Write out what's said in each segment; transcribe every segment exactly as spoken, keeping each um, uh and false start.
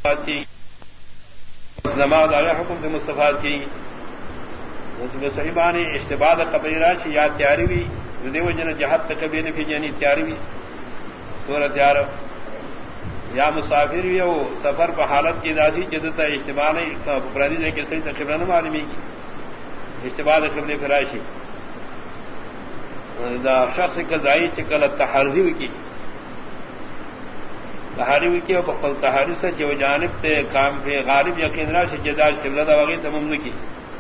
نماز آگے حکم سے مستفاد کی صحیحانی اشتباد قبیرہ سے یا تیاری بھی دیو جن جہاد کبھی نے بھی جنی تیاری بھی سورہ تیار یا مسافر بھی ہو سفر پر حالت کی داسی جدتا اجتماع پرانی کے صحیح تقریباً عالمی کی اشتباد قبل فراشی شخص قضائی چکل تحرزی کی تحاری ہوئی کی اور بخل تحاری سے جو جانب تے کام پہ غالب یقین را سے جداج قبلہ دا وغیر تمام کی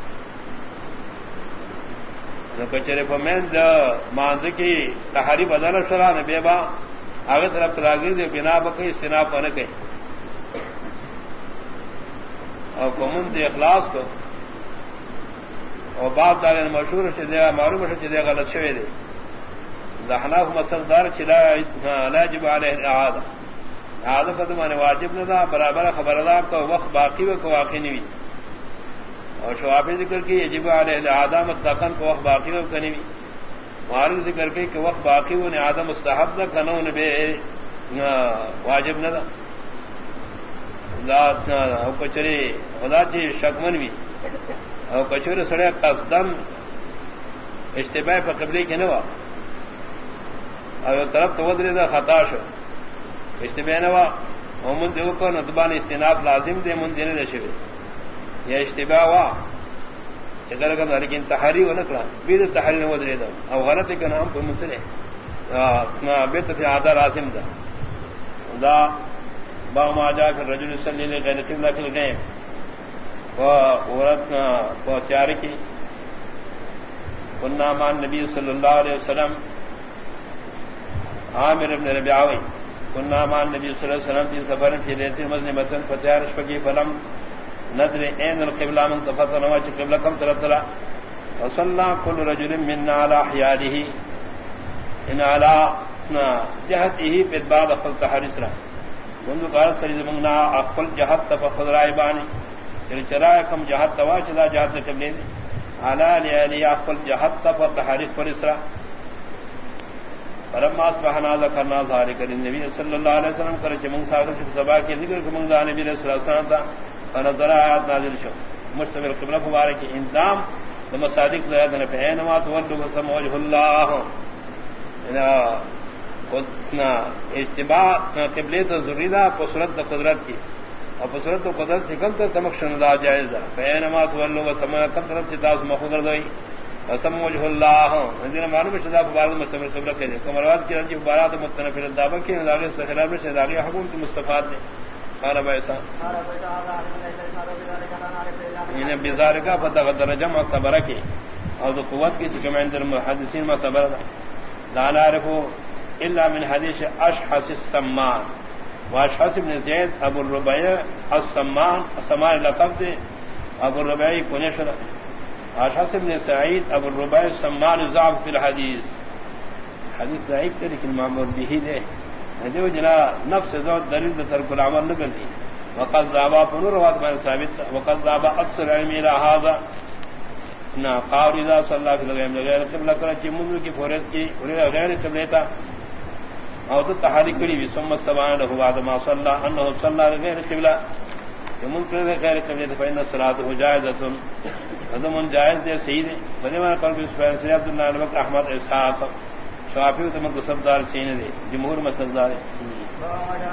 کچرے فمین دا مانز کی تحاری بدل شرح نبی با آگے طرف تلاغیر دے بنا بکی استناب ہونے کے اور قومن دے اخلاص کو اور باب دارین مشہور سے دے معلوم سے دے غلط شوئے دے دحناف مصدر چلا لا جب علیہ اعادہ اعادہ فتمانے واجب نہ تھا برابر خبردار کو وقت باقی و کو واقعی نہیں ہوئی اور شوافی ذکر کی یجب علیہ اعادہ مطلقاً کو وقت باقی و کنی ہوئی معارض ذکر کی کہ وقت باقی و نے آدم مستحب نہ کھنو نے بے واجب نہ تھا کچری خدا چی شکمن بھی اور کچوری سڑے قصدن اشتباہ پر قبلی کی نوا اور طرف تو ودری دا خطا شو اشتباہ نوا ومن دیو کو نتبان استناب لازم دے من دینے دے شوی یا اشتباہ وا چکر کرتا لیکن تحری و نکلا بید تحری نو ودری دا او غلط کا نام کوئی مسئلے بیت فی عادہ لازم دا دا با ما جا کر رجل صلی اللہ غیر قبلہ فی الغیم و عورت کو تیاری کی کننا مان نبی صلی اللہ علیہ وسلم عامر ابن ربیعوی کننا مان نبی صلی اللہ علیہ وسلم کی سفر کی لیتی مظلمتن فتیار شفقی فلم ندر این القبلہ من تفتنوا چی قبلہ کم ترطلع وصلنا کل رجل مننا علا حیاله ان علا جہته بدباد اقل تحرسرا منذ قارت سریز منگنا اقل جہت تفخذ رائبانی چلی چرائے کم جہت توا چلا جہت قبلی دی علا لیالی اقل جہت تفخذ تحرس فرسرا فلما اصبحنا ذکرنا ذلك للنبي صلی اللہ علیہ وسلم کرچ من ساگر شب سبا کی ذکر کہ من نبی صلی اللہ علیہ وسلم تھا فنظر آیات نازل شو مشتمل قبلہ مبارک انضام لمصادق زیادن فینما تولوا فثم وجه اللہ اجتباع قبلے تو ضروری تھا پسرت قدرت کی اور پسرت قدرت سے کم تو تمکشن لا جائز ہے فینما تولوا فثم کم طرف سے تاس مخدر دوئی قسم وجہ اللہ اندر معلوم شدہ مبارک مستمر قبلہ کے لئے کمرواد کی رجی مبارات متنفر الدعوہ کی نظاغی استخلاف میں شہداغی حکومت مستفاد نے قال بایسان انہیں بیزار کا فتح درجہ معتبرہ کی اور دو قوت کی چکم عند المحدثین معتبرہ لا نعرفو الا من حدیث اشحس السمان واشحس ابن زید ابو الربیع السمان السمان لقب دے ابو الربیع کنشر اشحس ابن سعید ابو الربیع السمان ضعف فی الحدیث حدیث ضعیف تھے لیکن معمول بھی دے جو جنا نفس ذات دلیل ترک العمل نہ کرتی وقد ذابا پنور واد میں ثابت وقد ذابا اکثر علم الى هذا نا قال اذا صلى في الغيم غير قبلہ کرا چ منذ کی فورت کی غیر قبلہ تا او تو تحریک کری بھی ثم سبحان له بعد ما صلى انه صلى غیر قبلہ من کر غیر قبلہ فإن الصلاة جائزة هذا من جائز دے سید بنے ما قال سبحان اللہ عبد الله احمد اسحاق شافعی تو متصدر سین دے جمہور مسدار